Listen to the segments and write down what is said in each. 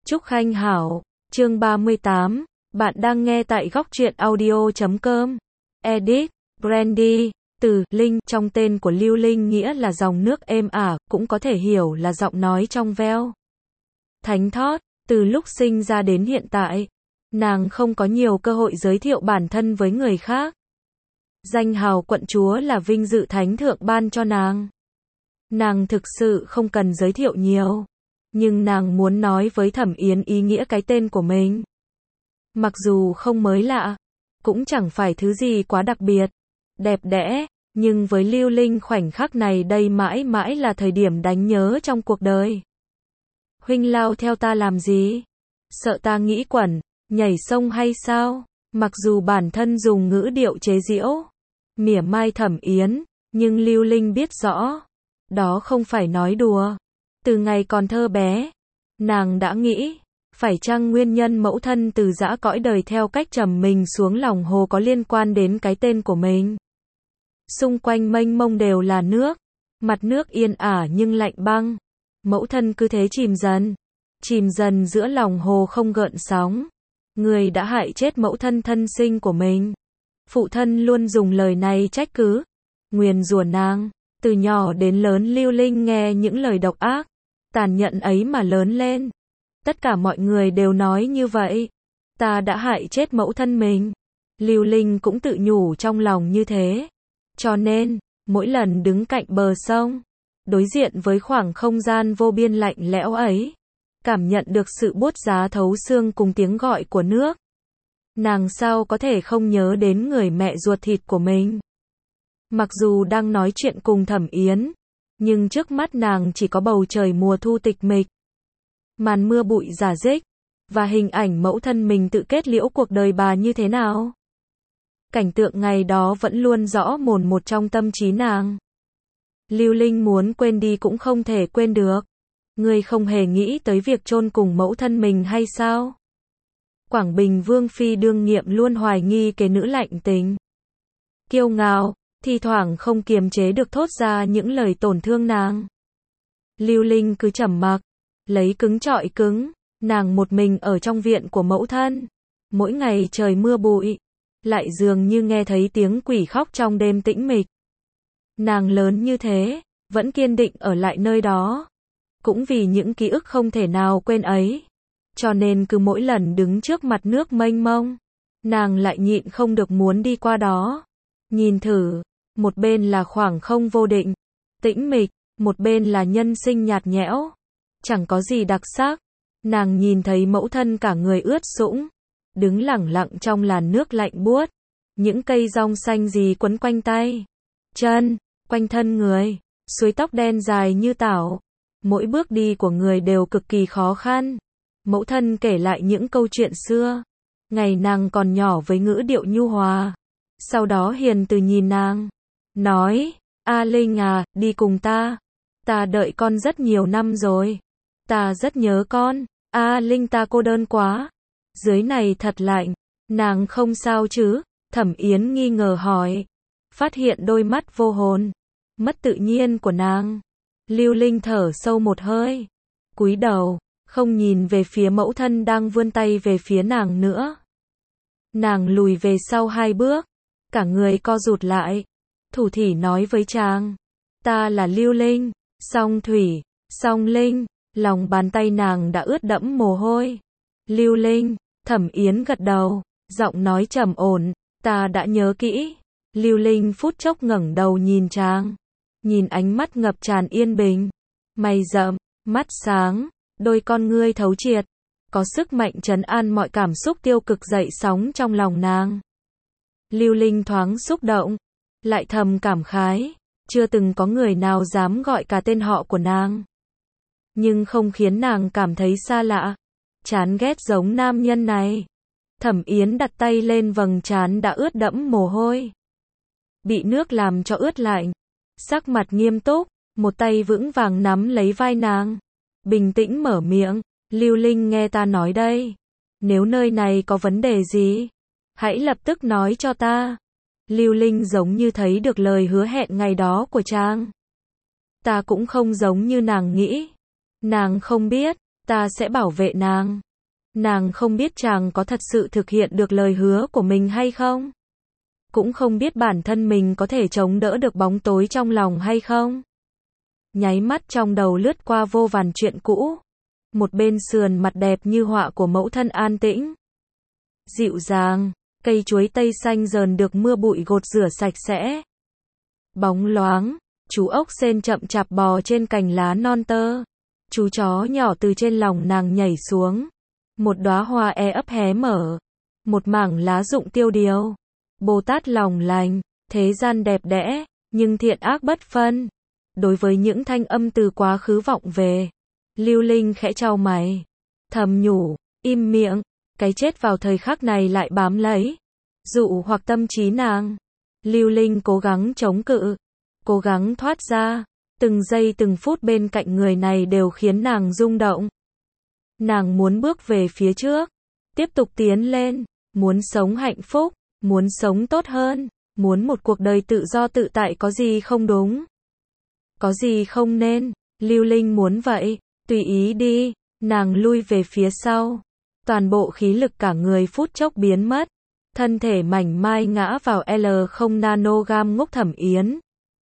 Trúc Khanh Hảo, chương 38, bạn đang nghe tại góc truyện audio.com. Edit, Brandy, từ Linh trong tên của Lưu Linh nghĩa là dòng nước êm ả, cũng có thể hiểu là giọng nói trong veo. Thánh thót, từ lúc sinh ra đến hiện tại, nàng không có nhiều cơ hội giới thiệu bản thân với người khác. Danh hào quận chúa là vinh dự thánh thượng ban cho nàng. Nàng thực sự không cần giới thiệu nhiều. Nhưng nàng muốn nói với Thẩm Yến ý nghĩa cái tên của mình. Mặc dù không mới lạ, cũng chẳng phải thứ gì quá đặc biệt, đẹp đẽ, nhưng với Lưu Linh khoảnh khắc này đây mãi mãi là thời điểm đáng nhớ trong cuộc đời. Huynh lao theo ta làm gì? Sợ ta nghĩ quẩn, nhảy sông hay sao? Mặc dù bản thân dùng ngữ điệu chế giễu, mỉa mai Thẩm Yến, nhưng Lưu Linh biết rõ, đó không phải nói đùa. Từ ngày còn thơ bé, nàng đã nghĩ, phải chăng nguyên nhân mẫu thân từ giã cõi đời theo cách trầm mình xuống lòng hồ có liên quan đến cái tên của mình. Xung quanh mênh mông đều là nước, mặt nước yên ả nhưng lạnh băng. Mẫu thân cứ thế chìm dần giữa lòng hồ không gợn sóng. Người đã hại chết mẫu thân thân sinh của mình. Phụ thân luôn dùng lời này trách cứ, nguyền rủa nàng. Từ nhỏ đến lớn Lưu Linh nghe những lời độc ác, tàn nhẫn ấy mà lớn lên. Tất cả mọi người đều nói như vậy. Ta đã hại chết mẫu thân mình. Lưu Linh cũng tự nhủ trong lòng như thế. Cho nên, mỗi lần đứng cạnh bờ sông, đối diện với khoảng không gian vô biên lạnh lẽo ấy, cảm nhận được sự buốt giá thấu xương cùng tiếng gọi của nước, nàng sao có thể không nhớ đến người mẹ ruột thịt của mình. Mặc dù đang nói chuyện cùng Thẩm Yến, nhưng trước mắt nàng chỉ có bầu trời mùa thu tịch mịch, màn mưa bụi rả rích, và hình ảnh mẫu thân mình tự kết liễu cuộc đời bà như thế nào. Cảnh tượng ngày đó vẫn luôn rõ mồn một trong tâm trí nàng. Lưu Linh muốn quên đi cũng không thể quên được. Ngươi không hề nghĩ tới việc chôn cùng mẫu thân mình hay sao? Quảng Bình Vương Phi đương nhiệm luôn hoài nghi kế nữ lạnh tình, kiêu ngạo, thi thoảng không kiềm chế được thốt ra những lời tổn thương nàng. Lưu Linh cứ trầm mặc, lấy cứng trọi cứng, nàng một mình ở trong viện của mẫu thân. Mỗi ngày trời mưa bụi, lại dường như nghe thấy tiếng quỷ khóc trong đêm tĩnh mịch. Nàng lớn như thế, vẫn kiên định ở lại nơi đó. Cũng vì những ký ức không thể nào quên ấy. Cho nên cứ mỗi lần đứng trước mặt nước mênh mông, nàng lại nhịn không được muốn đi qua đó. Nhìn thử, một bên là khoảng không vô định, tĩnh mịch, một bên là nhân sinh nhạt nhẽo, chẳng có gì đặc sắc. Nàng nhìn thấy mẫu thân cả người ướt sũng, đứng lẳng lặng trong làn nước lạnh buốt, những cây rong xanh gì quấn quanh tay, chân, quanh thân người, suối tóc đen dài như tảo. Mỗi bước đi của người đều cực kỳ khó khăn. Mẫu thân kể lại những câu chuyện xưa, ngày nàng còn nhỏ với ngữ điệu nhu hòa. Sau đó hiền từ nhìn nàng, nói, A Linh à, đi cùng ta. Ta đợi con rất nhiều năm rồi. Ta rất nhớ con. A Linh ta cô đơn quá. Dưới này thật lạnh. Nàng không sao chứ? Thẩm Yến nghi ngờ hỏi. Phát hiện đôi mắt vô hồn, mất tự nhiên của nàng. Lưu Linh thở sâu một hơi, cúi đầu, không nhìn về phía mẫu thân đang vươn tay về phía nàng nữa. Nàng lùi về sau 2 bước, cả người co rụt lại, thủ thỉ nói với chàng, ta là Lưu Linh, Song Thủy, Song Linh. Lòng bàn tay nàng đã ướt đẫm mồ hôi. Lưu Linh, Thẩm Yến gật đầu, giọng nói trầm ổn, ta đã nhớ kỹ. Lưu Linh phút chốc ngẩng đầu nhìn chàng, nhìn ánh mắt ngập tràn yên bình, mày rậm, mắt sáng, đôi con ngươi thấu triệt, có sức mạnh trấn an mọi cảm xúc tiêu cực dậy sóng trong lòng nàng. Lưu Linh thoáng xúc động, lại thầm cảm khái, chưa từng có người nào dám gọi cả tên họ của nàng. Nhưng không khiến nàng cảm thấy xa lạ, chán ghét giống nam nhân này. Thẩm Yến đặt tay lên vầng trán đã ướt đẫm mồ hôi, bị nước làm cho ướt lạnh. Sắc mặt nghiêm túc, một tay vững vàng nắm lấy vai nàng, bình tĩnh mở miệng, Lưu Linh nghe ta nói đây. Nếu nơi này có vấn đề gì, hãy lập tức nói cho ta. Lưu Linh giống như thấy được lời hứa hẹn ngày đó của chàng. Ta cũng không giống như nàng nghĩ. Nàng không biết, ta sẽ bảo vệ nàng. Nàng không biết chàng có thật sự thực hiện được lời hứa của mình hay không. Cũng không biết bản thân mình có thể chống đỡ được bóng tối trong lòng hay không. Nháy mắt trong đầu lướt qua vô vàn chuyện cũ. Một bên sườn mặt đẹp như họa của mẫu thân an tĩnh. Dịu dàng, cây chuối tây xanh dờn được mưa bụi gột rửa sạch sẽ. Bóng loáng, chú ốc sên chậm chạp bò trên cành lá non tơ. Chú chó nhỏ từ trên lòng nàng nhảy xuống. Một đóa hoa ấp hé mở. Một mảng lá rụng tiêu điều. Bồ Tát lòng lành, thế gian đẹp đẽ, nhưng thiện ác bất phân. Đối với những thanh âm từ quá khứ vọng về, Lưu Linh khẽ chau mày, thầm nhủ, im miệng, cái chết vào thời khắc này lại bám lấy, dụ hoặc tâm trí nàng. Lưu Linh cố gắng chống cự, cố gắng thoát ra, từng giây từng phút bên cạnh người này đều khiến nàng rung động. Nàng muốn bước về phía trước, tiếp tục tiến lên, muốn sống hạnh phúc, muốn sống tốt hơn, muốn một cuộc đời tự do tự tại. Có gì không đúng? Có gì không nên? Lưu Linh muốn vậy, tùy ý đi. Nàng lui về phía sau, toàn bộ khí lực cả người phút chốc biến mất, thân thể mảnh mai ngã vào L0 nanogam ngốc Thẩm Yến.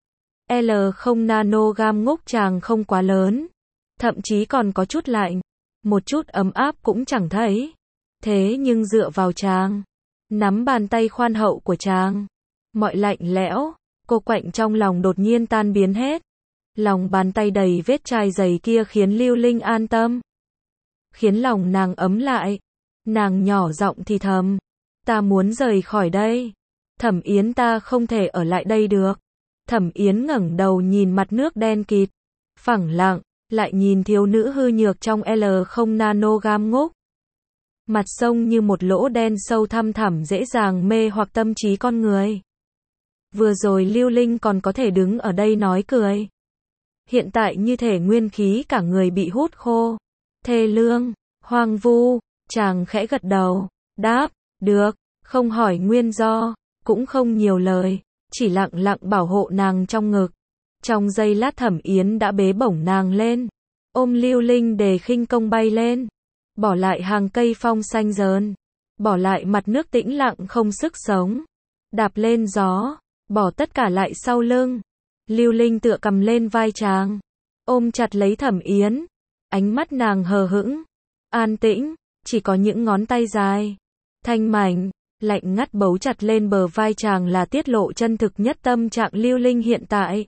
L0 nanogam ngốc chàng không quá lớn, thậm chí còn có chút lạnh, một chút ấm áp cũng chẳng thấy. Thế nhưng dựa vào chàng, nắm bàn tay khoan hậu của chàng, mọi lạnh lẽo, cô quạnh trong lòng đột nhiên tan biến hết. Lòng bàn tay đầy vết chai dày kia khiến Lưu Linh an tâm, khiến lòng nàng ấm lại. Nàng nhỏ giọng thì thầm, ta muốn rời khỏi đây. Thẩm Yến, ta không thể ở lại đây được. Thẩm Yến ngẩng đầu nhìn mặt nước đen kịt, phẳng lặng, lại nhìn thiếu nữ hư nhược trong L0 nanogam ngốc. Mặt sông như một lỗ đen sâu thăm thẳm dễ dàng mê hoặc tâm trí con người. Vừa rồi Lưu Linh còn có thể đứng ở đây nói cười. Hiện tại như thể nguyên khí cả người bị hút khô. Thê lương, hoang vu. Chàng khẽ gật đầu, đáp, được, không hỏi nguyên do, cũng không nhiều lời, chỉ lặng lặng bảo hộ nàng trong ngực. Trong giây lát Thẩm Yến đã bế bổng nàng lên, ôm Lưu Linh để khinh công bay lên, bỏ lại hàng cây phong xanh dờn, bỏ lại mặt nước tĩnh lặng không sức sống, đạp lên gió, bỏ tất cả lại sau lưng. Lưu Linh tựa cầm lên vai chàng, ôm chặt lấy Thẩm Yến, ánh mắt nàng hờ hững, an tĩnh, chỉ có những ngón tay dài, thanh mảnh, lạnh ngắt bấu chặt lên bờ vai chàng là tiết lộ chân thực nhất tâm trạng Lưu Linh hiện tại.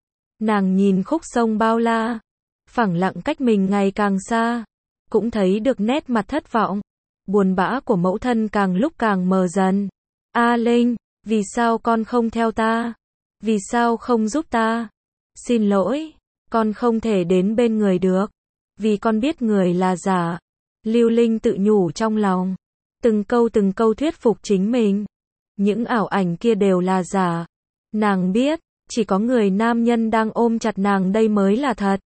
Nàng nhìn khúc sông bao la, phẳng lặng cách mình ngày càng xa, cũng thấy được nét mặt thất vọng, buồn bã của mẫu thân càng lúc càng mờ dần. A Linh, vì sao con không theo ta? Vì sao không giúp ta? Xin lỗi, con không thể đến bên người được, vì con biết người là giả. Lưu Linh tự nhủ trong lòng, từng câu thuyết phục chính mình. Những ảo ảnh kia đều là giả. Nàng biết, chỉ có người nam nhân đang ôm chặt nàng đây mới là thật.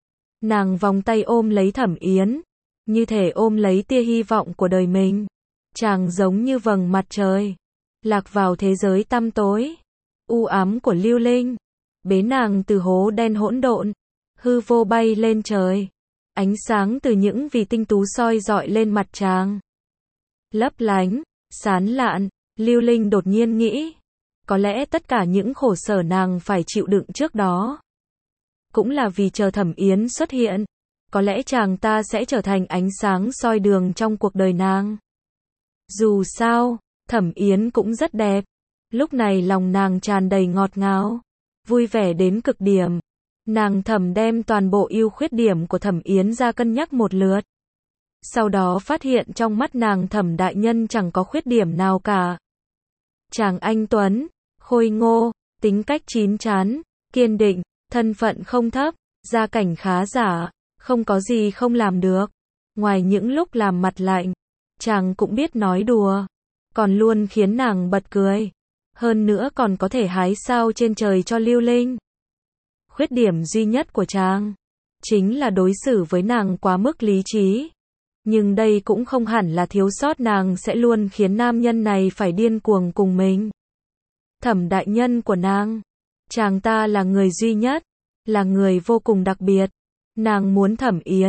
Nàng vòng tay ôm lấy Thẩm Yến, như thể ôm lấy tia hy vọng của đời mình. Chàng giống như vầng mặt trời, lạc vào thế giới tăm tối, u ám của Lưu Linh, bế nàng từ hố đen hỗn độn, hư vô bay lên trời. Ánh sáng từ những vì tinh tú soi rọi lên mặt chàng, lấp lánh, sán lạn. Lưu Linh đột nhiên nghĩ, có lẽ tất cả những khổ sở nàng phải chịu đựng trước đó, cũng là vì chờ Thẩm Yến xuất hiện. Có lẽ chàng ta sẽ trở thành ánh sáng soi đường trong cuộc đời nàng. Dù sao, Thẩm Yến cũng rất đẹp. Lúc này lòng nàng tràn đầy ngọt ngào, vui vẻ đến cực điểm. Nàng thầm đem toàn bộ ưu khuyết điểm của Thẩm Yến ra cân nhắc một lượt. Sau đó phát hiện trong mắt nàng Thẩm đại nhân chẳng có khuyết điểm nào cả. Chàng anh tuấn, khôi ngô, tính cách chín chắn, kiên định, thân phận không thấp, gia cảnh khá giả, không có gì không làm được. Ngoài những lúc làm mặt lạnh, chàng cũng biết nói đùa, còn luôn khiến nàng bật cười. Hơn nữa còn có thể hái sao trên trời cho Lưu Linh. Khuyết điểm duy nhất của chàng chính là đối xử với nàng quá mức lý trí. Nhưng đây cũng không hẳn là thiếu sót, nàng sẽ luôn khiến nam nhân này phải điên cuồng cùng mình. Thẩm đại nhân của nàng, chàng ta là người duy nhất, là người vô cùng đặc biệt. Nàng muốn Thẩm Yến,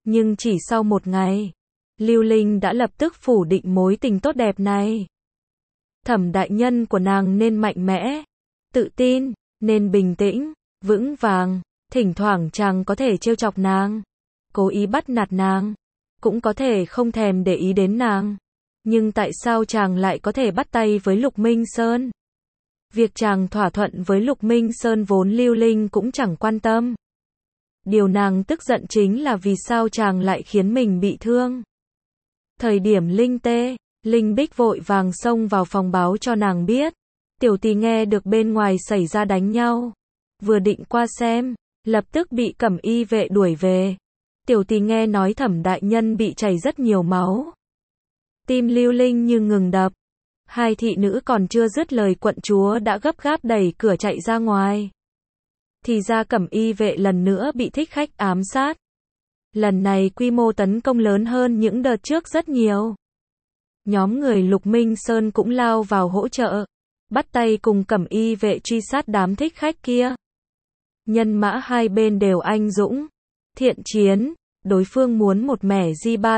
Nhưng chỉ sau một ngày, Lưu Linh đã lập tức phủ định mối tình tốt đẹp này. Thẩm đại nhân của nàng nên mạnh mẽ, tự tin, nên bình tĩnh, vững vàng, thỉnh thoảng chàng có thể trêu chọc nàng, cố ý bắt nạt nàng, cũng có thể không thèm để ý đến nàng. Nhưng tại sao chàng lại có thể bắt tay với Lục Minh Sơn? Việc chàng thỏa thuận với Lục Minh Sơn vốn Lưu Linh cũng chẳng quan tâm. Điều nàng tức giận chính là vì sao chàng lại khiến mình bị thương. Thời điểm Linh Bích vội vàng xông vào phòng báo cho nàng biết. Tiểu Tỳ nghe được bên ngoài xảy ra đánh nhau. Vừa định qua xem, lập tức bị cẩm y vệ đuổi về. Tiểu Tỳ nghe nói Thẩm đại nhân bị chảy rất nhiều máu. Tim Lưu Linh như ngừng đập. Hai thị nữ còn chưa dứt lời quận chúa đã gấp gáp đẩy cửa chạy ra ngoài. Thì ra cẩm y vệ lần nữa bị thích khách ám sát. Lần này quy mô tấn công lớn hơn những đợt trước rất nhiều. Nhóm người Lục Minh Sơn cũng lao vào hỗ trợ, bắt tay cùng cẩm y vệ truy sát đám thích khách kia. Nhân mã hai bên đều anh dũng, thiện chiến, đối phương muốn một mẻ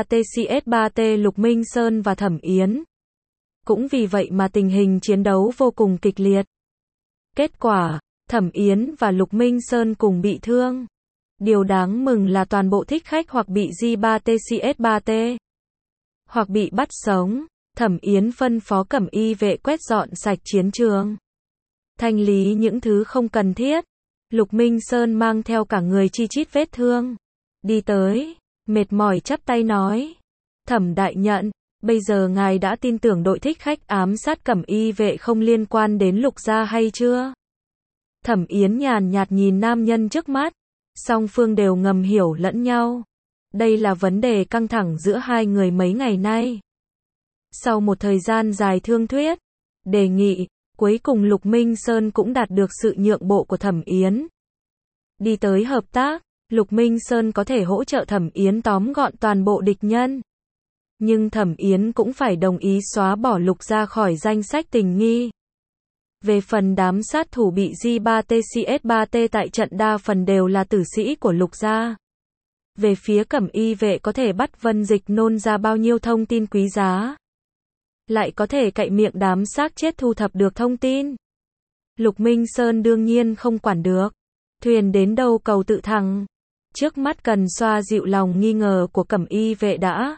J3TCS3T Lục Minh Sơn và Thẩm Yến. Cũng vì vậy mà tình hình chiến đấu vô cùng kịch liệt. Kết quả, Thẩm Yến và Lục Minh Sơn cùng bị thương. Điều đáng mừng là toàn bộ thích khách hoặc bị J3TCS3T, hoặc bị bắt sống. Thẩm Yến phân phó cẩm y vệ quét dọn sạch chiến trường, thanh lý những thứ không cần thiết. Lục Minh Sơn mang theo cả người chi chít vết thương, đi tới, mệt mỏi chắp tay nói: Thẩm đại nhân, bây giờ ngài đã tin tưởng đội thích khách ám sát cẩm y vệ không liên quan đến Lục gia hay chưa? Thẩm Yến nhàn nhạt nhìn nam nhân trước mắt, song phương đều ngầm hiểu lẫn nhau. Đây là vấn đề căng thẳng giữa hai người mấy ngày nay. Sau một thời gian dài thương thuyết, đề nghị, cuối cùng Lục Minh Sơn cũng đạt được sự nhượng bộ của Thẩm Yến. Đi tới hợp tác, Lục Minh Sơn có thể hỗ trợ Thẩm Yến tóm gọn toàn bộ địch nhân. Nhưng Thẩm Yến cũng phải đồng ý xóa bỏ Lục ra khỏi danh sách tình nghi. Về phần đám sát thủ bị J3TCS3T tại trận đa phần đều là tử sĩ của Lục gia. Về phía cẩm y vệ có thể bắt Vân Dịch nôn ra bao nhiêu thông tin quý giá. Lại có thể cậy miệng đám xác chết thu thập được thông tin. Lục Minh Sơn đương nhiên không quản được. Thuyền đến đâu cầu tự thăng. Trước mắt cần xoa dịu lòng nghi ngờ của cẩm y vệ đã.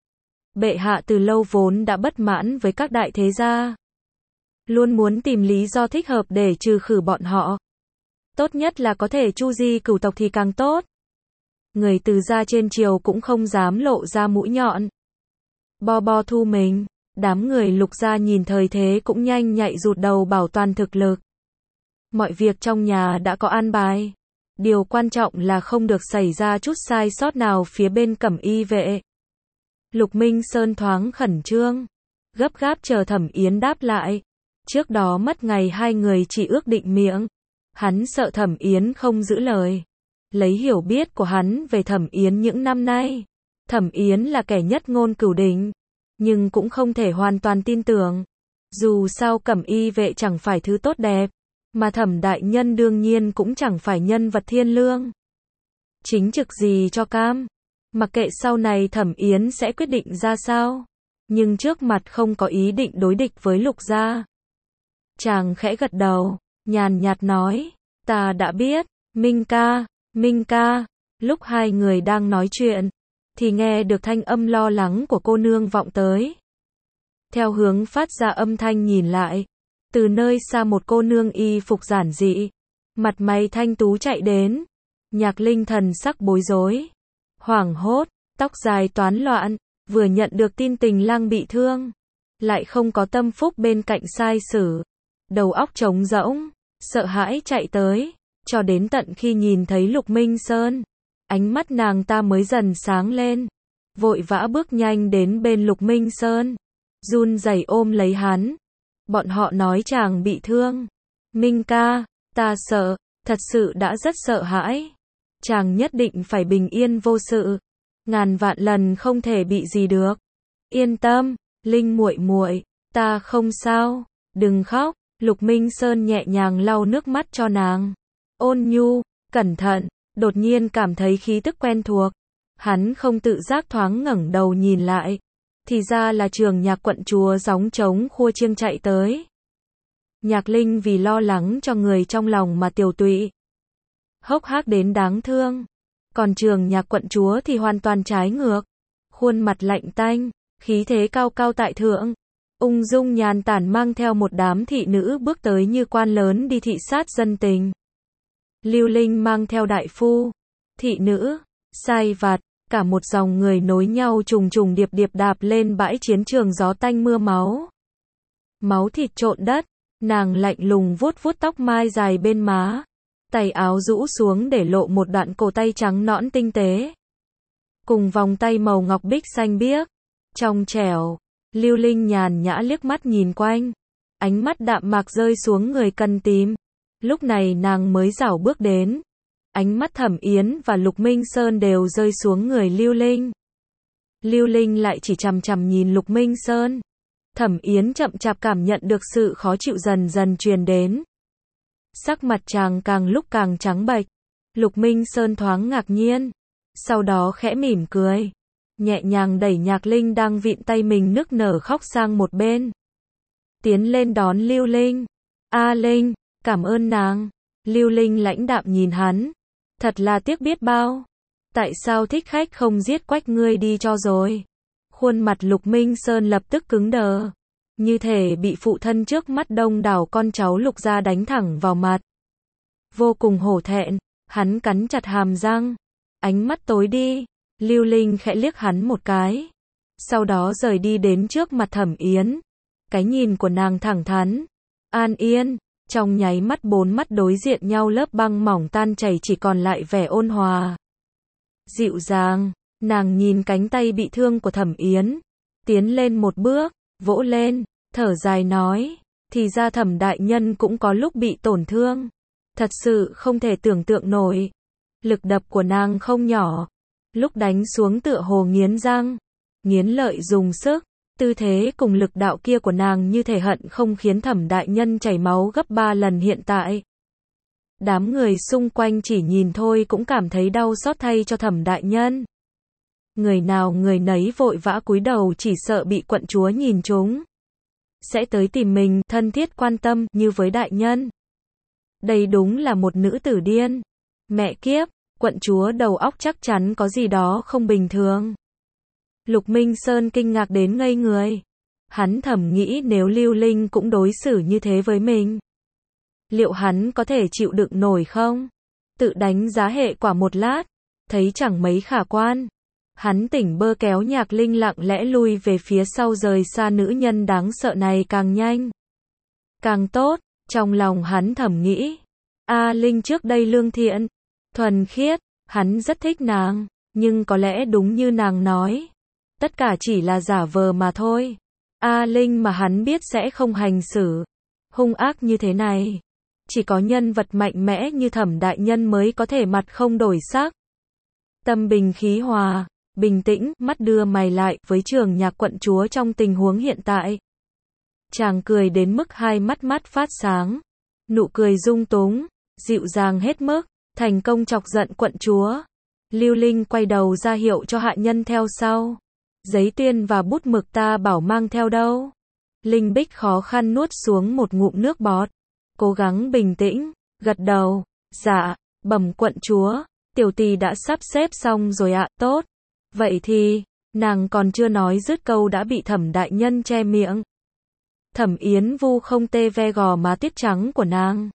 Bệ hạ từ lâu vốn đã bất mãn với các đại thế gia. Luôn muốn tìm lý do thích hợp để trừ khử bọn họ. Tốt nhất là có thể chu di cửu tộc thì càng tốt. Người từ gia trên triều cũng không dám lộ ra mũi nhọn. Bo thu mình, đám người Lục gia nhìn thời thế cũng nhanh nhạy rụt đầu bảo toàn thực lực. Mọi việc trong nhà đã có an bài. Điều quan trọng là không được xảy ra chút sai sót nào phía bên cẩm y vệ. Lục Minh Sơn thoáng khẩn trương, gấp gáp chờ Thẩm Yến đáp lại. Trước đó mất ngày hai người chỉ ước định miệng. Hắn sợ Thẩm Yến không giữ lời. Lấy hiểu biết của hắn về Thẩm Yến những năm nay, Thẩm Yến là kẻ nhất ngôn cửu đỉnh, nhưng cũng không thể hoàn toàn tin tưởng. Dù sao cẩm y vệ chẳng phải thứ tốt đẹp, mà Thẩm đại nhân đương nhiên cũng chẳng phải nhân vật thiên lương. Chính trực gì cho cam. Mặc kệ sau này Thẩm Yến sẽ quyết định ra sao, nhưng trước mặt không có ý định đối địch với Lục gia. Chàng khẽ gật đầu, nhàn nhạt nói, ta đã biết, Minh ca. Lúc hai người đang nói chuyện, thì nghe được thanh âm lo lắng của cô nương vọng tới. Theo hướng phát ra âm thanh nhìn lại, từ nơi xa một cô nương y phục giản dị, mặt mày thanh tú chạy đến. Nhạc Linh thần sắc bối rối, hoảng hốt, tóc dài toán loạn, vừa nhận được tin tình lang bị thương, lại không có Tâm Phúc bên cạnh sai sử, đầu óc trống rỗng, sợ hãi chạy tới, cho đến tận khi nhìn thấy Lục Minh Sơn, ánh mắt nàng ta mới dần sáng lên, vội vã bước nhanh đến bên Lục Minh Sơn, run rẩy ôm lấy hắn. Bọn họ nói chàng bị thương. Minh ca, ta sợ, thật sự đã rất sợ hãi. Chàng nhất định phải bình yên vô sự, ngàn vạn lần không thể bị gì được. Yên tâm, Linh muội muội, ta không sao, đừng khóc. Lục Minh Sơn nhẹ nhàng lau nước mắt cho nàng. Ôn nhu, cẩn thận, đột nhiên cảm thấy khí tức quen thuộc. Hắn không tự giác thoáng ngẩng đầu nhìn lại. Thì ra là Trường Nhạc quận chúa gióng trống khua chiêng chạy tới. Nhạc Linh vì lo lắng cho người trong lòng mà tiều tụy, hốc hác đến đáng thương. Còn Trường Nhạc quận chúa thì hoàn toàn trái ngược. Khuôn mặt lạnh tanh, khí thế cao cao tại thượng, ung dung nhàn tản mang theo một đám thị nữ bước tới như quan lớn đi thị sát dân tình. Lưu Linh mang theo đại phu, thị nữ, sai vặt, cả một dòng người nối nhau trùng trùng điệp điệp đạp lên bãi chiến trường gió tanh mưa máu. Máu thịt trộn đất, nàng lạnh lùng vuốt vuốt tóc mai dài bên má, tay áo rũ xuống để lộ một đoạn cổ tay trắng nõn tinh tế, cùng vòng tay màu ngọc bích xanh biếc, trong trẻo. Lưu Linh nhàn nhã liếc mắt nhìn quanh, ánh mắt đạm mạc rơi xuống người cần tìm. Lúc này nàng mới rảo bước đến. Ánh mắt Thẩm Yến và Lục Minh Sơn đều rơi xuống người Lưu Linh. Lưu Linh lại chỉ chằm chằm nhìn Lục Minh Sơn. Thẩm Yến chậm chạp cảm nhận được sự khó chịu dần dần truyền đến. Sắc mặt chàng càng lúc càng trắng bệch. Lục Minh Sơn thoáng ngạc nhiên, sau đó khẽ mỉm cười, nhẹ nhàng đẩy Nhạc Linh đang vịn tay mình nức nở khóc sang một bên. Tiến lên đón Lưu Linh. A Linh, cảm ơn nàng. Lưu Linh lãnh đạm nhìn hắn. Thật là tiếc biết bao. Tại sao thích khách không giết quách ngươi đi cho rồi? Khuôn mặt Lục Minh Sơn lập tức cứng đờ, như thể bị phụ thân trước mắt đông đảo con cháu Lục gia đánh thẳng vào mặt. Vô cùng hổ thẹn, hắn cắn chặt hàm răng, ánh mắt tối đi. Lưu Linh khẽ liếc hắn một cái, sau đó rời đi đến trước mặt Thẩm Yến. Cái nhìn của nàng thẳng thắn, an yên, trong nháy mắt bốn mắt đối diện nhau, lớp băng mỏng tan chảy chỉ còn lại vẻ ôn hòa, dịu dàng. Nàng nhìn cánh tay bị thương của Thẩm Yến, tiến lên một bước, vỗ lên, thở dài nói, thì ra Thẩm đại nhân cũng có lúc bị tổn thương. Thật sự không thể tưởng tượng nổi. Lực đập của nàng không nhỏ, lúc đánh xuống tựa hồ nghiến răng, nghiến lợi dùng sức. Tư thế cùng lực đạo kia của nàng như thể hận không khiến Thẩm đại nhân chảy máu gấp 3 lần hiện tại. Đám người xung quanh chỉ nhìn thôi cũng cảm thấy đau xót thay cho Thẩm đại nhân. Người nào người nấy vội vã cúi đầu, chỉ sợ bị quận chúa nhìn trúng, sẽ tới tìm mình, thân thiết quan tâm như với đại nhân. Đây đúng là một nữ tử điên. Mẹ kiếp, quận chúa đầu óc chắc chắn có gì đó không bình thường. Lục Minh Sơn kinh ngạc đến ngây người. Hắn thầm nghĩ nếu Lưu Linh cũng đối xử như thế với mình, liệu hắn có thể chịu đựng nổi không? Tự đánh giá hệ quả một lát, thấy chẳng mấy khả quan. Hắn tỉnh bơ kéo Nhạc Linh lặng lẽ lui về phía sau, rời xa nữ nhân đáng sợ này càng nhanh càng tốt. Trong lòng hắn thầm nghĩ, A Linh trước đây lương thiện, thuần khiết, hắn rất thích nàng, nhưng có lẽ đúng như nàng nói, tất cả chỉ là giả vờ mà thôi. A Linh mà hắn biết sẽ không hành xử hung ác như thế này. Chỉ có nhân vật mạnh mẽ như Thẩm đại nhân mới có thể mặt không đổi sắc, tâm bình khí hòa, bình tĩnh, mắt đưa mày lại với Trường Nhạc quận chúa trong tình huống hiện tại. Chàng cười đến mức hai mắt mắt phát sáng, nụ cười dung túng, dịu dàng hết mức, thành công chọc giận quận chúa. Lưu Linh quay đầu ra hiệu cho hạ nhân theo sau. Giấy tuyên và bút mực ta bảo mang theo đâu? Linh Bích khó khăn nuốt xuống một ngụm nước bọt, cố gắng bình tĩnh, gật đầu, dạ, bẩm quận chúa, tiểu tỳ đã sắp xếp xong rồi ạ. Tốt. Vậy thì, nàng còn chưa nói dứt câu đã bị Thẩm đại nhân che miệng. Thẩm Yến vu không tê ve gò má tuyết trắng của nàng,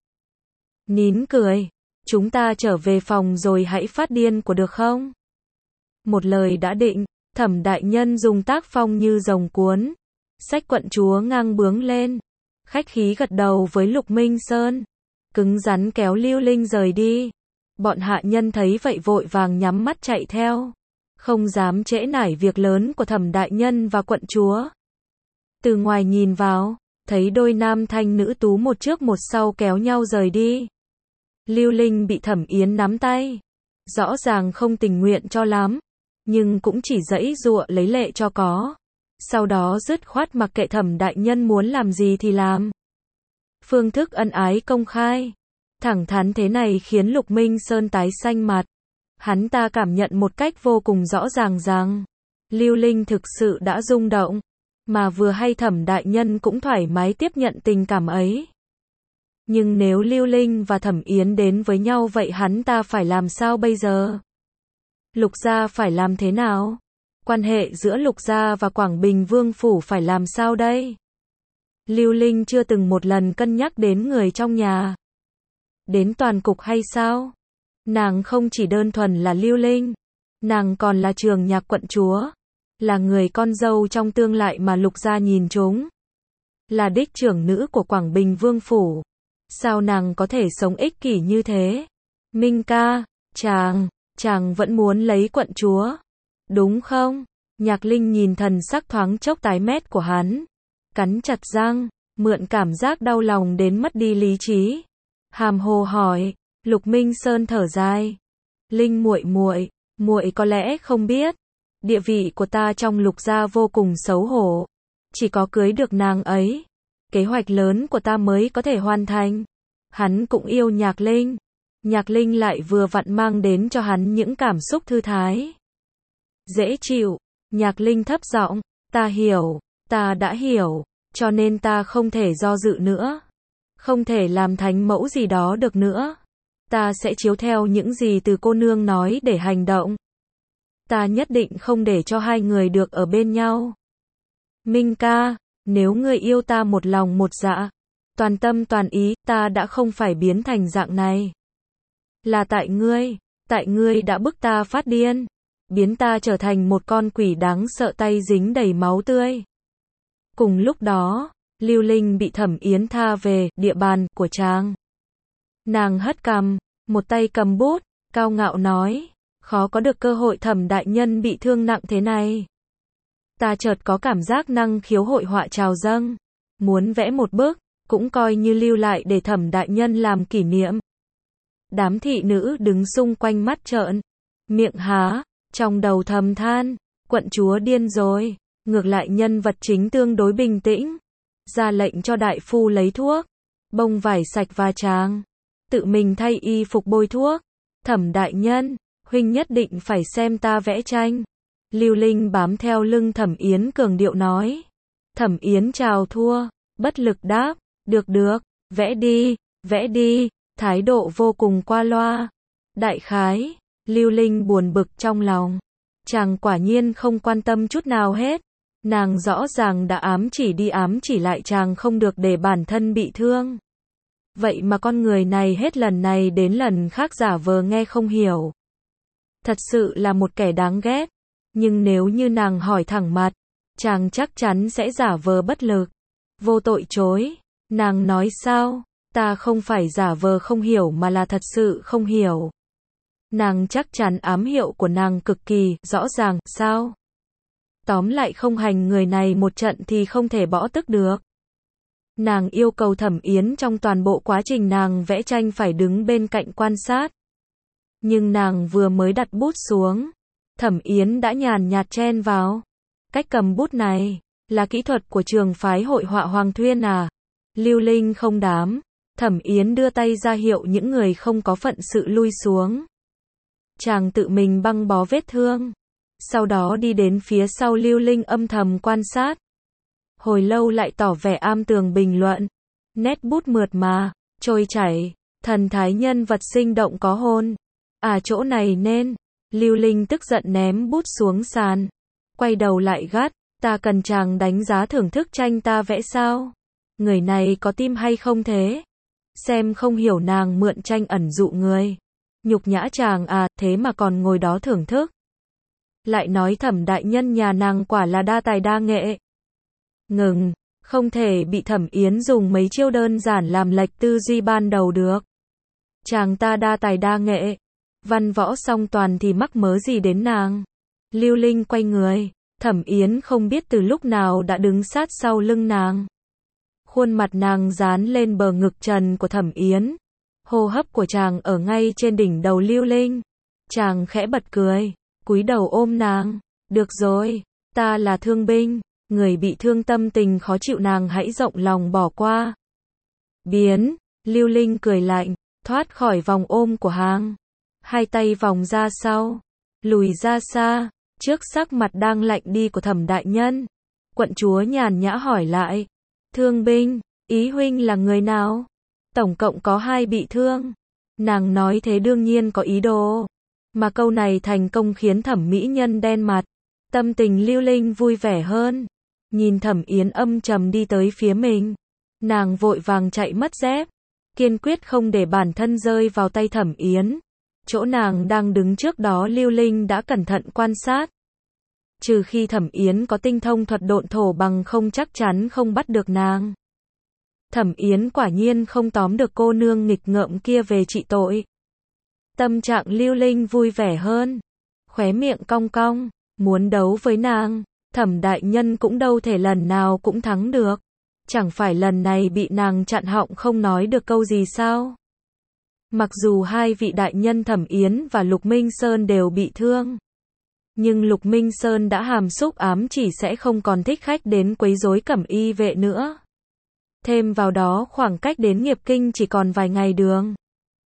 nín cười, chúng ta trở về phòng rồi hãy phát điên của được không? Một lời đã định, Thẩm đại nhân dùng tác phong như rồng cuốn, xách quận chúa ngang bướng lên, khách khí gật đầu với Lục Minh Sơn, cứng rắn kéo Lưu Linh rời đi. Bọn hạ nhân thấy vậy vội vàng nhắm mắt chạy theo, không dám trễ nải việc lớn của Thẩm đại nhân và quận chúa. Từ ngoài nhìn vào, thấy đôi nam thanh nữ tú một trước một sau kéo nhau rời đi. Lưu Linh bị Thẩm Yến nắm tay, rõ ràng không tình nguyện cho lắm, nhưng cũng chỉ giãy giụa lấy lệ cho có. Sau đó dứt khoát mặc kệ Thẩm đại nhân muốn làm gì thì làm. Phương thức ân ái công khai, thẳng thắn thế này khiến Lục Minh Sơn tái xanh mặt. Hắn ta cảm nhận một cách vô cùng rõ ràng rằng Lưu Linh thực sự đã rung động, mà vừa hay Thẩm đại nhân cũng thoải mái tiếp nhận tình cảm ấy. Nhưng nếu Lưu Linh và Thẩm Yến đến với nhau vậy hắn ta phải làm sao bây giờ? Lục gia phải làm thế nào? Quan hệ giữa Lục gia và Quảng Bình Vương phủ phải làm sao đây? Lưu Linh chưa từng một lần cân nhắc đến người trong nhà. Đến toàn cục hay sao? Nàng không chỉ đơn thuần là Lưu Linh, nàng còn là Trường Nhạc quận chúa, là người con dâu trong tương lai mà Lục gia nhìn trúng, là đích trưởng nữ của Quảng Bình Vương phủ. Sao nàng có thể sống ích kỷ như thế? Minh ca, chàng vẫn muốn lấy quận chúa, đúng không? Nhạc Linh nhìn thần sắc thoáng chốc tái mét của hắn, cắn chặt răng, mượn cảm giác đau lòng đến mất đi lý trí. Hàm hồ hỏi, Lục Minh Sơn thở dài. Linh muội có lẽ không biết, địa vị của ta trong Lục gia vô cùng xấu hổ, chỉ có cưới được nàng ấy, kế hoạch lớn của ta mới có thể hoàn thành. Hắn cũng yêu Nhạc Linh. Nhạc Linh lại vừa vặn mang đến cho hắn những cảm xúc thư thái, dễ chịu. Nhạc Linh thấp giọng, ta đã hiểu, cho nên ta không thể do dự nữa, không thể làm thánh mẫu gì đó được nữa. Ta sẽ chiếu theo những gì từ cô nương nói để hành động. Ta nhất định không để cho hai người được ở bên nhau. Minh ca, nếu ngươi yêu ta một lòng một dạ, toàn tâm toàn ý, ta đã không phải biến thành dạng này. Là tại ngươi đã bức ta phát điên, biến ta trở thành một con quỷ đáng sợ tay dính đầy máu tươi. Cùng lúc đó, Lưu Linh bị Thẩm Yến tha về địa bàn của chàng. Nàng hất cằm, một tay cầm bút, cao ngạo nói, khó có được cơ hội Thẩm đại nhân bị thương nặng thế này. Ta chợt có cảm giác năng khiếu hội họa trào dâng, muốn vẽ một bức, cũng coi như lưu lại để Thẩm đại nhân làm kỷ niệm. Đám thị nữ đứng xung quanh mắt trợn, miệng há, trong đầu thầm than, quận chúa điên rồi. Ngược lại nhân vật chính tương đối bình tĩnh, ra lệnh cho đại phu lấy thuốc, bông vải sạch và tráng, tự mình thay y phục bôi thuốc. Thẩm đại nhân, huynh nhất định phải xem ta vẽ tranh. Lưu Linh bám theo lưng Thẩm Yến cường điệu nói. Thẩm Yến chào thua, bất lực đáp, được, vẽ đi, thái độ vô cùng qua loa. Đại khái, Lưu Linh buồn bực trong lòng, chàng quả nhiên không quan tâm chút nào hết. Nàng rõ ràng đã ám chỉ lại chàng không được để bản thân bị thương. Vậy mà con người này hết lần này đến lần khác giả vờ nghe không hiểu. Thật sự là một kẻ đáng ghét. Nhưng nếu như nàng hỏi thẳng mặt, chàng chắc chắn sẽ giả vờ bất lực, vô tội chối. Nàng nói sao? Ta không phải giả vờ không hiểu mà là thật sự không hiểu. Nàng chắc chắn ám hiệu của nàng cực kỳ rõ ràng, sao? Tóm lại không hành người này một trận thì không thể bỏ tức được. Nàng yêu cầu Thẩm Yến trong toàn bộ quá trình nàng vẽ tranh phải đứng bên cạnh quan sát. Nhưng nàng vừa mới đặt bút xuống, Thẩm Yến đã nhàn nhạt chen vào. Cách cầm bút này là kỹ thuật của trường phái hội họa Hoàng Thuyên à? Lưu Linh không đám. Thẩm Yến đưa tay ra hiệu những người không có phận sự lui xuống. Chàng tự mình băng bó vết thương, sau đó đi đến phía sau Lưu Linh âm thầm quan sát. Hồi lâu lại tỏ vẻ am tường bình luận. Nét bút mượt mà, trôi chảy, thần thái nhân vật sinh động có hồn. À chỗ này nên. Lưu Linh tức giận ném bút xuống sàn, quay đầu lại gắt, ta cần chàng đánh giá thưởng thức tranh ta vẽ sao? Người này có tim hay không thế? Xem không hiểu nàng mượn tranh ẩn dụ người. Nhục nhã chàng à, thế mà còn ngồi đó thưởng thức. Lại nói Thẩm đại nhân nhà nàng quả là đa tài đa nghệ. Ngừng, không thể bị Thẩm Yến dùng mấy chiêu đơn giản làm lệch tư duy ban đầu được. Chàng ta đa tài đa nghệ, văn võ song toàn thì mắc mớ gì đến nàng. Lưu Linh quay người, Thẩm Yến không biết từ lúc nào đã đứng sát sau lưng nàng. Khuôn mặt nàng dán lên bờ ngực trần của Thẩm Yến. Hô hấp của chàng ở ngay trên đỉnh đầu Lưu Linh. Chàng khẽ bật cười, cúi đầu ôm nàng. Được rồi, ta là thương binh, người bị thương tâm tình khó chịu nàng hãy rộng lòng bỏ qua. Biến, Lưu Linh cười lạnh, thoát khỏi vòng ôm của hắn. hai tay vòng ra sau, lùi ra xa, trước sắc mặt đang lạnh đi của Thẩm đại nhân. Quận chúa nhàn nhã hỏi lại, thương binh, ý huynh là người nào? Tổng cộng có 2 bị thương. Nàng nói thế đương nhiên có ý đồ, mà câu này thành công khiến Thẩm mỹ nhân đen mặt. Tâm tình Lưu Linh vui vẻ hơn, nhìn Thẩm Yến âm trầm đi tới phía mình. Nàng vội vàng chạy mất dép, kiên quyết không để bản thân rơi vào tay Thẩm Yến. Chỗ nàng đang đứng trước đó Lưu Linh đã cẩn thận quan sát. Trừ khi Thẩm Yến có tinh thông thuật độn thổ bằng không chắc chắn không bắt được nàng. Thẩm Yến quả nhiên không tóm được cô nương nghịch ngợm kia về trị tội. Tâm trạng Lưu Linh vui vẻ hơn, khóe miệng cong cong, muốn đấu với nàng. Thẩm đại nhân cũng đâu thể lần nào cũng thắng được. Chẳng phải lần này bị nàng chặn họng không nói được câu gì sao? Mặc dù 2 vị đại nhân Thẩm Yến và Lục Minh Sơn đều bị thương, nhưng Lục Minh Sơn đã hàm xúc ám chỉ sẽ không còn thích khách đến quấy rối Cẩm Y vệ nữa. Thêm vào đó khoảng cách đến Nghiệp Kinh chỉ còn vài ngày đường.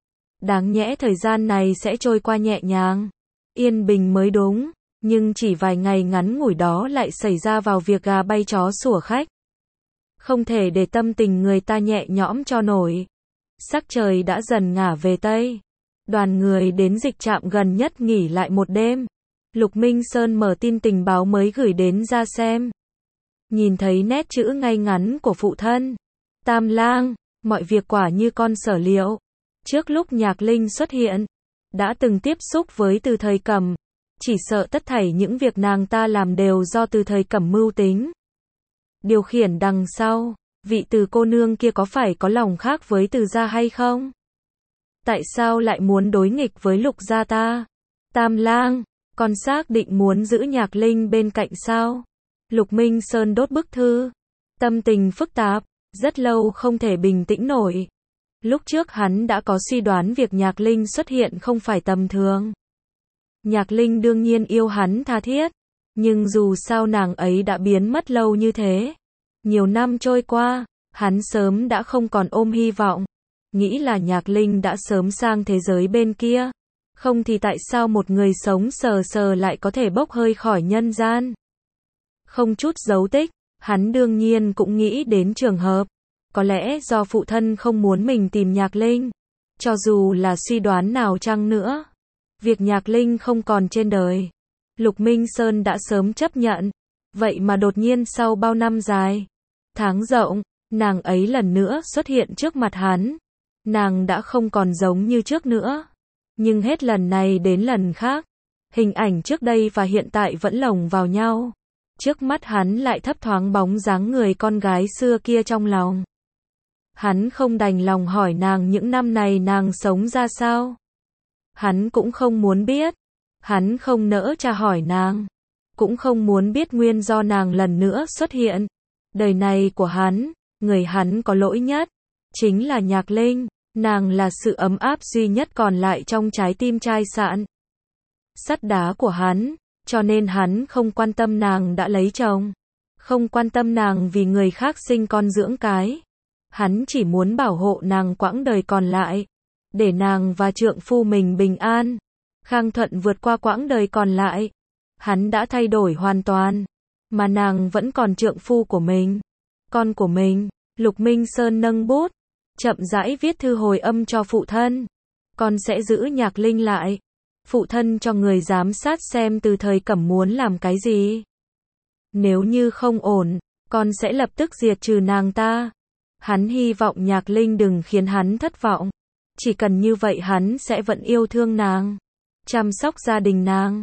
Đáng nhẽ thời gian này sẽ trôi qua nhẹ nhàng, yên bình mới đúng, nhưng chỉ vài ngày ngắn ngủi đó lại xảy ra vào việc gà bay chó sủa khách. Không thể để tâm tình người ta nhẹ nhõm cho nổi. Sắc trời đã dần ngả về Tây. Đoàn người đến dịch trạm gần nhất nghỉ lại một đêm. Lục Minh Sơn mở tin tình báo mới gửi đến ra xem. Nhìn thấy nét chữ ngay ngắn của phụ thân Tam Lang, mọi việc quả như con sở liệu. Trước lúc Nhạc Linh xuất hiện, đã từng tiếp xúc với Từ Thời Cẩm, chỉ sợ tất thảy những việc nàng ta làm đều do Từ Thời Cẩm mưu tính. Điều khiển đằng sau, vị Từ cô nương kia có phải có lòng khác với Từ gia hay không? Tại sao lại muốn đối nghịch với Lục gia ta? Tam Lang, con xác định muốn giữ Nhạc Linh bên cạnh sao? Lục Minh Sơn đốt bức thư, tâm tình phức tạp, rất lâu không thể bình tĩnh nổi. Lúc trước hắn đã có suy đoán việc Nhạc Linh xuất hiện không phải tầm thường. Nhạc Linh đương nhiên yêu hắn tha thiết, nhưng dù sao nàng ấy đã biến mất lâu như thế. Nhiều năm trôi qua, hắn sớm đã không còn ôm hy vọng. Nghĩ là Nhạc Linh đã sớm sang thế giới bên kia. Không thì tại sao một người sống sờ sờ lại có thể bốc hơi khỏi nhân gian? Không chút dấu tích, hắn đương nhiên cũng nghĩ đến trường hợp. Có lẽ do phụ thân không muốn mình tìm Nhạc Linh. Cho dù là suy đoán nào chăng nữa, việc Nhạc Linh không còn trên đời, Lục Minh Sơn đã sớm chấp nhận. Vậy mà đột nhiên sau bao năm dài, tháng rộng, nàng ấy lần nữa xuất hiện trước mặt hắn. Nàng đã không còn giống như trước nữa. Nhưng hết lần này đến lần khác, hình ảnh trước đây và hiện tại vẫn lồng vào nhau. Trước mắt hắn lại thấp thoáng bóng dáng người con gái xưa kia trong lòng. Hắn không đành lòng hỏi nàng những năm này nàng sống ra sao. Hắn cũng không muốn biết. Hắn không nỡ tra hỏi nàng. Cũng không muốn biết nguyên do nàng lần nữa xuất hiện. Đời này của hắn, người hắn có lỗi nhất, chính là Nhạc Linh. Nàng là sự ấm áp duy nhất còn lại trong trái tim chai sạn. Sắt đá của hắn, cho nên hắn không quan tâm nàng đã lấy chồng. Không quan tâm nàng vì người khác sinh con dưỡng cái. Hắn chỉ muốn bảo hộ nàng quãng đời còn lại. Để nàng và trượng phu mình bình an. Khang thuận vượt qua quãng đời còn lại. Hắn đã thay đổi hoàn toàn. Mà nàng vẫn còn trượng phu của mình. Con của mình. Lục Minh Sơn nâng bút, chậm rãi viết thư hồi âm cho phụ thân. Con sẽ giữ Nhạc Linh lại. Phụ thân cho người giám sát xem Từ Thời Cẩm muốn làm cái gì. Nếu như không ổn, con sẽ lập tức diệt trừ nàng ta. Hắn hy vọng Nhạc Linh đừng khiến hắn thất vọng. Chỉ cần như vậy hắn sẽ vẫn yêu thương nàng, chăm sóc gia đình nàng.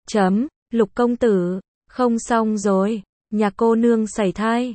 Lục công tử, không xong rồi, Nhạc cô nương sảy thai.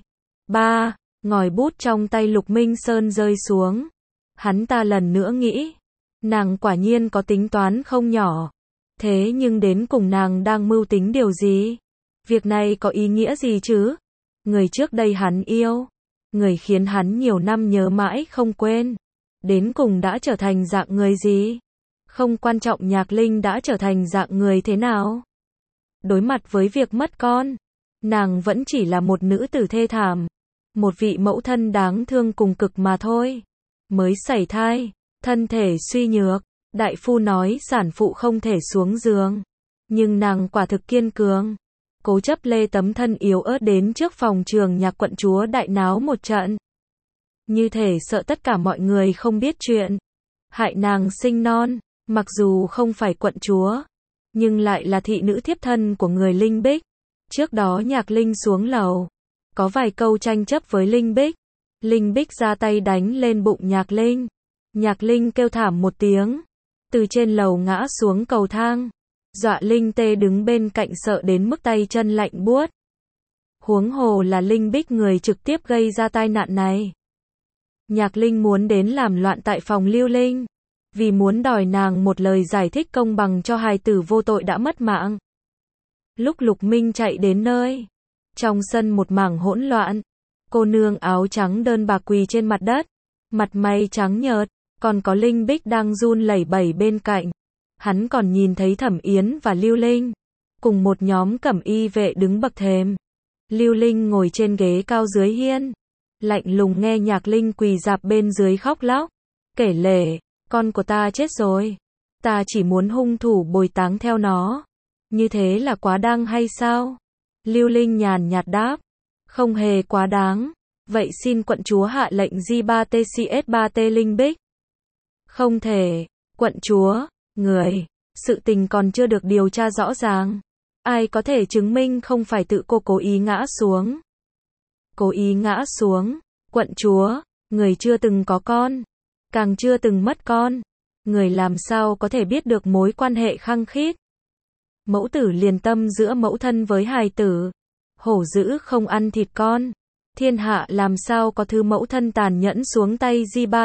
Ngòi bút trong tay Lục Minh Sơn rơi xuống. Hắn ta lần nữa nghĩ, nàng quả nhiên có tính toán không nhỏ. Thế nhưng đến cùng nàng đang mưu tính điều gì? Việc này có ý nghĩa gì chứ? Người trước đây hắn yêu, người khiến hắn nhiều năm nhớ mãi không quên, đến cùng đã trở thành dạng người gì? Không quan trọng Nhạc Linh đã trở thành dạng người thế nào. Đối mặt với việc mất con, nàng vẫn chỉ là một nữ tử thê thảm. Một vị mẫu thân đáng thương cùng cực mà thôi. Mới sảy thai, thân thể suy nhược, Đại phu nói sản phụ không thể xuống giường. Nhưng nàng quả thực kiên cường. Cố chấp lê tấm thân yếu ớt đến trước phòng trường nhạc quận chúa đại náo một trận. Như thể sợ tất cả mọi người không biết chuyện. Hại nàng sinh non, mặc dù không phải quận chúa, nhưng lại là thị nữ thiếp thân của người Linh Bích. Trước đó Nhạc Linh xuống lầu, có vài câu tranh chấp với Linh Bích. Linh Bích ra tay đánh lên bụng Nhạc Linh. Nhạc Linh kêu thảm một tiếng, từ trên lầu ngã xuống cầu thang. Dọa Linh Tê đứng bên cạnh sợ đến mức tay chân lạnh buốt. Huống hồ là Linh Bích người trực tiếp gây ra tai nạn này. Nhạc Linh muốn đến làm loạn tại phòng Lưu Linh, vì muốn đòi nàng một lời giải thích công bằng cho hài tử vô tội đã mất mạng. Lúc Lục Minh chạy đến nơi, trong sân một mảng hỗn loạn, cô nương áo trắng đơn bạc quỳ trên mặt đất, mặt mày trắng nhợt, còn có Linh Bích đang run lẩy bẩy bên cạnh. Hắn còn nhìn thấy Thẩm Yến và Lưu Linh, cùng một nhóm cẩm y vệ đứng bậc thềm. Lưu Linh ngồi trên ghế cao dưới hiên, lạnh lùng nghe Nhạc Linh quỳ rạp bên dưới khóc lóc, kể lể, con của ta chết rồi, ta chỉ muốn hung thủ bồi táng theo nó. Như thế là quá đáng hay sao? Lưu Linh nhàn nhạt đáp, không hề quá đáng. Vậy xin quận chúa hạ lệnh G3TCS3T Linh Bích. Không thể, quận chúa, người, sự tình còn chưa được điều tra rõ ràng. Ai có thể chứng minh không phải tự cô cố ý ngã xuống? Cố ý ngã xuống, quận chúa, người chưa từng có con, càng chưa từng mất con. Người làm sao có thể biết được mối quan hệ khăng khít? Mẫu tử liền tâm giữa mẫu thân với hài tử. Hổ dữ không ăn thịt con. Thiên hạ làm sao có thứ mẫu thân tàn nhẫn xuống tay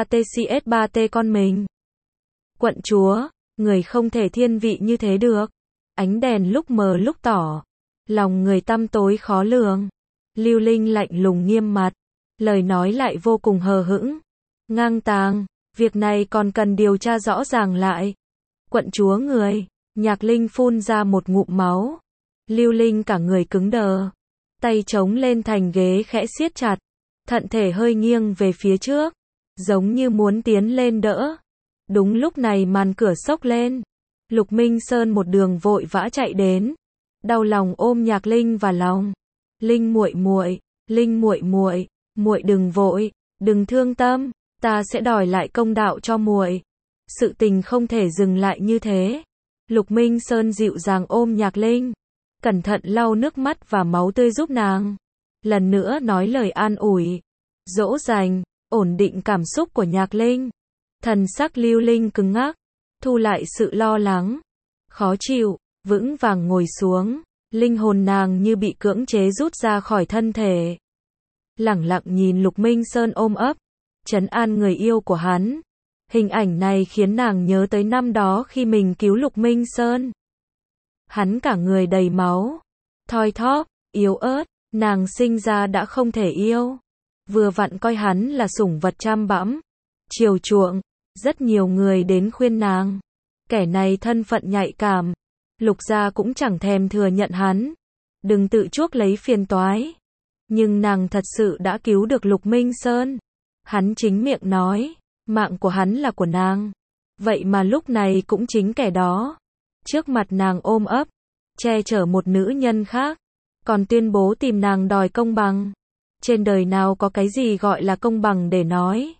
G3TCS3T con mình. Quận chúa, người không thể thiên vị như thế được. Ánh đèn lúc mờ lúc tỏ, lòng người tăm tối khó lường. Lưu Linh lạnh lùng nghiêm mặt, lời nói lại vô cùng hờ hững, ngang tàng, việc này còn cần điều tra rõ ràng lại. Quận chúa người, Nhạc Linh phun ra một ngụm máu. Lưu Linh cả người cứng đờ, tay chống lên thành ghế khẽ siết chặt, thận thể hơi nghiêng về phía trước, giống như muốn tiến lên đỡ. Đúng lúc này màn cửa xốc lên, Lục Minh Sơn một đường vội vã chạy đến, đau lòng ôm Nhạc Linh vào lòng. Linh muội muội, Linh muội muội, muội đừng vội, đừng thương tâm, ta sẽ đòi lại công đạo cho muội. Sự tình không thể dừng lại như thế. Lục Minh Sơn dịu dàng ôm Nhạc Linh, cẩn thận lau nước mắt và máu tươi giúp nàng. Lần nữa nói lời an ủi, dỗ dành, ổn định cảm xúc của Nhạc Linh. Thần sắc Lưu Linh cứng ngắc, thu lại sự lo lắng, khó chịu, vững vàng ngồi xuống. Linh hồn nàng như bị cưỡng chế rút ra khỏi thân thể. Lẳng lặng nhìn Lục Minh Sơn ôm ấp, trấn an người yêu của hắn. Hình ảnh này khiến nàng nhớ tới năm đó khi mình cứu Lục Minh Sơn. Hắn cả người đầy máu, thoi thóp, yếu ớt, nàng sinh ra đã không thể yêu. Vừa vặn coi hắn là sủng vật chăm bẵm, chiều chuộng. Rất nhiều người đến khuyên nàng, kẻ này thân phận nhạy cảm. Lục gia cũng chẳng thèm thừa nhận hắn, đừng tự chuốc lấy phiền toái. Nhưng nàng thật sự đã cứu được Lục Minh Sơn. Hắn chính miệng nói, mạng của hắn là của nàng. Vậy mà lúc này cũng chính kẻ đó, trước mặt nàng ôm ấp, che chở một nữ nhân khác, còn tuyên bố tìm nàng đòi công bằng. Trên đời nào có cái gì gọi là công bằng để nói.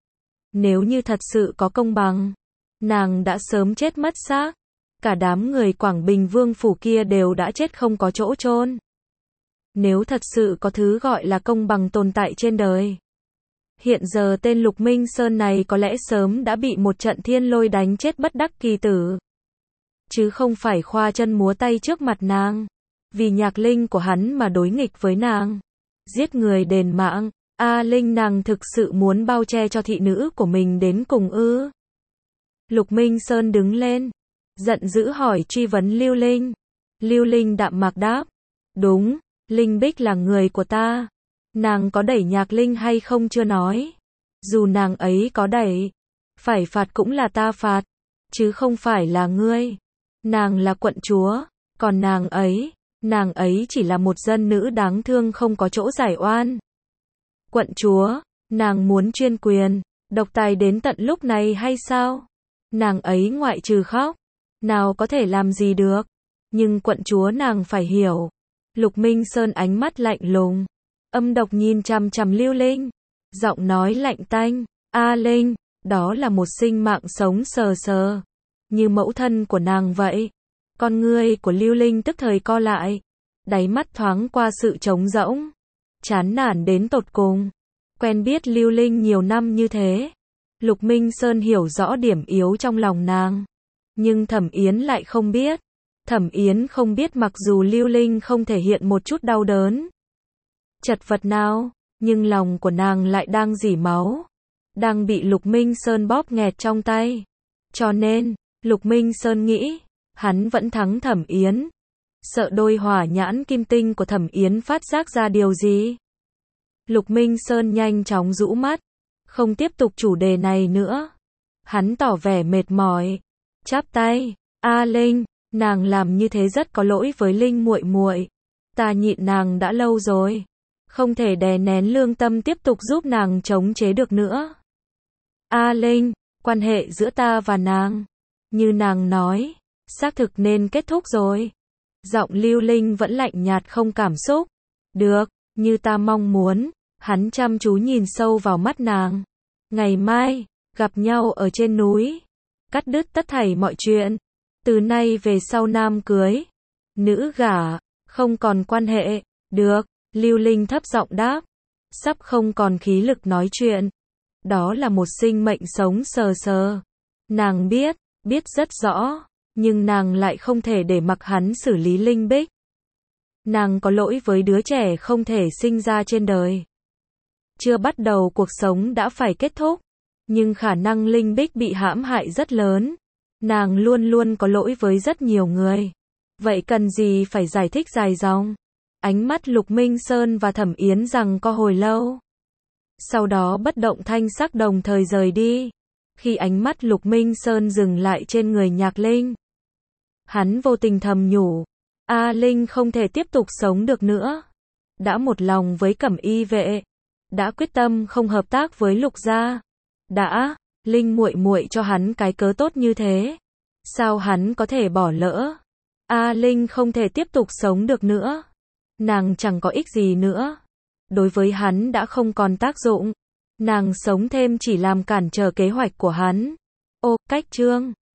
Nếu như thật sự có công bằng, nàng đã sớm chết mất xác. Cả đám người Quảng Bình Vương phủ kia đều đã chết không có chỗ chôn. Nếu thật sự có thứ gọi là công bằng tồn tại trên đời, hiện giờ tên Lục Minh Sơn này có lẽ sớm đã bị một trận thiên lôi đánh chết bất đắc kỳ tử. Chứ không phải khoa chân múa tay trước mặt nàng. Vì Nhạc Linh của hắn mà đối nghịch với nàng. Giết người đền mạng. Linh nàng thực sự muốn bao che cho thị nữ của mình đến cùng ư? Lục Minh Sơn đứng lên, giận dữ hỏi truy vấn Lưu Linh. Lưu Linh đạm mạc đáp, đúng, Linh Bích là người của ta. Nàng có đẩy Nhạc Linh hay không chưa nói. Dù nàng ấy có đẩy, phải phạt cũng là ta phạt, chứ không phải là ngươi. Nàng là quận chúa, còn nàng ấy chỉ là một dân nữ đáng thương không có chỗ giải oan. Quận chúa, nàng muốn chuyên quyền, độc tài đến tận lúc này hay sao? Nàng ấy ngoại trừ khóc, nào có thể làm gì được. Nhưng quận chúa nàng phải hiểu. Lục Minh Sơn ánh mắt lạnh lùng, âm độc nhìn chằm chằm Lưu Linh, giọng nói lạnh tanh, "A Linh, đó là một sinh mạng sống sờ sờ, như mẫu thân của nàng vậy." Con ngươi của Lưu Linh tức thời co lại, đáy mắt thoáng qua sự trống rỗng, chán nản đến tột cùng. Quen biết Lưu Linh nhiều năm như thế, Lục Minh Sơn hiểu rõ điểm yếu trong lòng nàng, nhưng Thẩm Yến lại không biết. Thẩm Yến không biết mặc dù Lưu Linh không thể hiện một chút đau đớn, chật vật nào, nhưng lòng của nàng lại đang rỉ máu, đang bị Lục Minh Sơn bóp nghẹt trong tay. Cho nên, Lục Minh Sơn nghĩ, hắn vẫn thắng Thẩm Yến. Sợ đôi hỏa nhãn kim tinh của Thẩm Yến phát giác ra điều gì. Lục Minh Sơn nhanh chóng rũ mắt, không tiếp tục chủ đề này nữa. Hắn tỏ vẻ mệt mỏi, chắp tay, "A Linh, nàng làm như thế rất có lỗi với Linh muội muội. Ta nhịn nàng đã lâu rồi, không thể đè nén lương tâm tiếp tục giúp nàng chống chế được nữa. A Linh, quan hệ giữa ta và nàng, như nàng nói, xác thực nên kết thúc rồi." Giọng Lưu Linh vẫn lạnh nhạt không cảm xúc. "Được, như ta mong muốn." Hắn chăm chú nhìn sâu vào mắt nàng. "Ngày mai, gặp nhau ở trên núi. Cắt đứt tất thảy mọi chuyện. Từ nay về sau nam cưới, nữ gả, không còn quan hệ." "Được." Lưu Linh thấp giọng đáp. Sắp không còn khí lực nói chuyện. Đó là một sinh mệnh sống sờ sờ. Nàng biết rất rõ, nhưng nàng lại không thể để mặc hắn xử lý Linh Bích. Nàng có lỗi với đứa trẻ không thể sinh ra trên đời. Chưa bắt đầu cuộc sống đã phải kết thúc, nhưng khả năng Linh Bích bị hãm hại rất lớn. Nàng luôn luôn có lỗi với rất nhiều người. Vậy cần gì phải giải thích dài dòng? Ánh mắt Lục Minh Sơn và Thẩm Yến giằng co hồi lâu. Sau đó bất động thanh sắc đồng thời rời đi. Khi ánh mắt Lục Minh Sơn dừng lại trên người Nhạc Linh, hắn vô tình thầm nhủ, A Linh không thể tiếp tục sống được nữa. Đã một lòng với Cẩm Y vệ, đã quyết tâm không hợp tác với Lục gia. Linh muội muội cho hắn cái cớ tốt như thế, sao hắn có thể bỏ lỡ? A Linh không thể tiếp tục sống được nữa. Nàng chẳng có ích gì nữa. Đối với hắn đã không còn tác dụng. Nàng sống thêm chỉ làm cản trở kế hoạch của hắn. Ô, cách chương